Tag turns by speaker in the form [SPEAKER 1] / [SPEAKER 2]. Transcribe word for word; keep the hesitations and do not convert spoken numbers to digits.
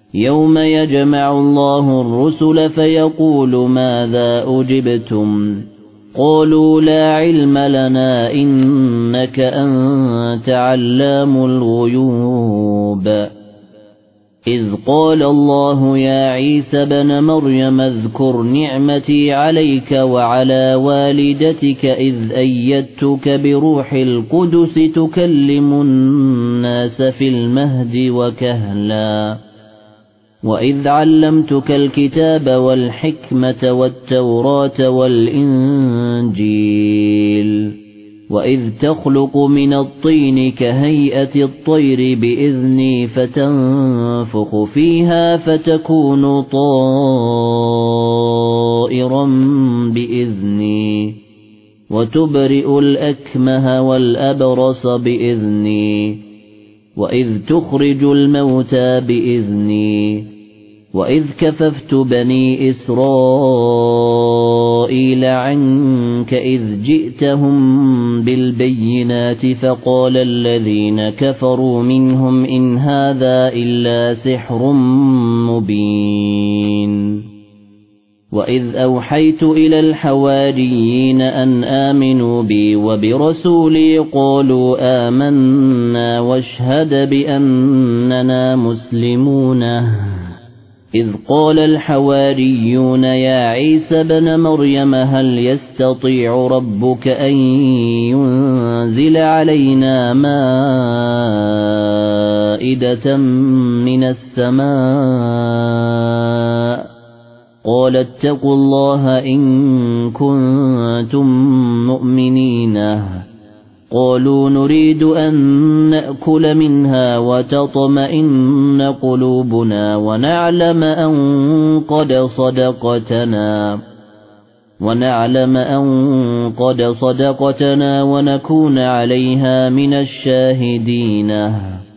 [SPEAKER 1] يَوْمَ يَجْمَعُ اللَّهُ الرُّسُلَ فَيَقُولُ مَاذَا أُجِبْتُمْ قَالُوا لَا عِلْمَ لَنَا إِنَّكَ أَنْتَ عَلَّامُ الْغُيُوبِ إِذْ قَالَ اللَّهُ يَا عِيسَى ابْنَ مَرْيَمَ اذْكُرْ نِعْمَتِي عَلَيْكَ وَعَلَى وَالِدَتِكَ إِذْ أَيَّدتُّكَ بِرُوحِ الْقُدُسِ تُكَلِّمُ النَّاسَ فِي الْمَهْدِ وَكَهْلًا وَإِذْ عَلَّمْتُكَ الْكِتَابَ وَالْحِكْمَةَ وَالتَّوْرَاةَ وَالْإِنْجِيلَ وَإِذْ تَخْلُقُ مِنَ الطِّينِ كَهَيْئَةِ الطَّيْرِ بِإِذْنِي فَتَنفُخُ فِيهَا فَتَكُونُ طَائِرًا بِإِذْنِي وَتُبْرِئُ الْأَكْمَهَ وَالْأَبْرَصَ بِإِذْنِي وَإِذْ تُخْرِجُ الْمَوْتَى بِإِذْنِي وَإِذْ كَفَفْتُ بَنِي إِسْرَائِيلَ عَنكَ إِذْ جِئْتَهُم بِالْبَيِّنَاتِ فَقَالَ الَّذِينَ كَفَرُوا مِنْهُمْ إِنْ هَذَا إِلَّا سِحْرٌ مُبِينٌ وَإِذْ أَوْحَيْتُ إِلَى الْحَوَارِيِّينَ أَنْ آمِنُوا بِي وَبِرَسُولِي قَالُوا آمَنَّا وَاشْهَدْ بِأَنَّنَا مُسْلِمُونَ إِذْ قَالَ الْحَوَارِيُّونَ يَا عِيسَى ابْنَ مَرْيَمَ هَلْ يَسْتَطِيعُ رَبُّكَ أَن يُنزِلَ عَلَيْنَا مَائِدَةً مِنَ السَّمَاءِ قَالَ اتَّقُوا اللَّهَ إِن كُنتُم مُّؤْمِنِينَ قَالُوا نُرِيدُ أَن نَّأْكُلَ مِنْهَا وَتَطْمَئِنَّ قُلُوبُنَا وَنَعْلَمَ أَن قَدْ صَدَقْتَنَا وَنَعْلَمَ أَن قَدْ صَدَقْتَنَا وَنَكُونَ عَلَيْهَا مِنَ الشَّاهِدِينَ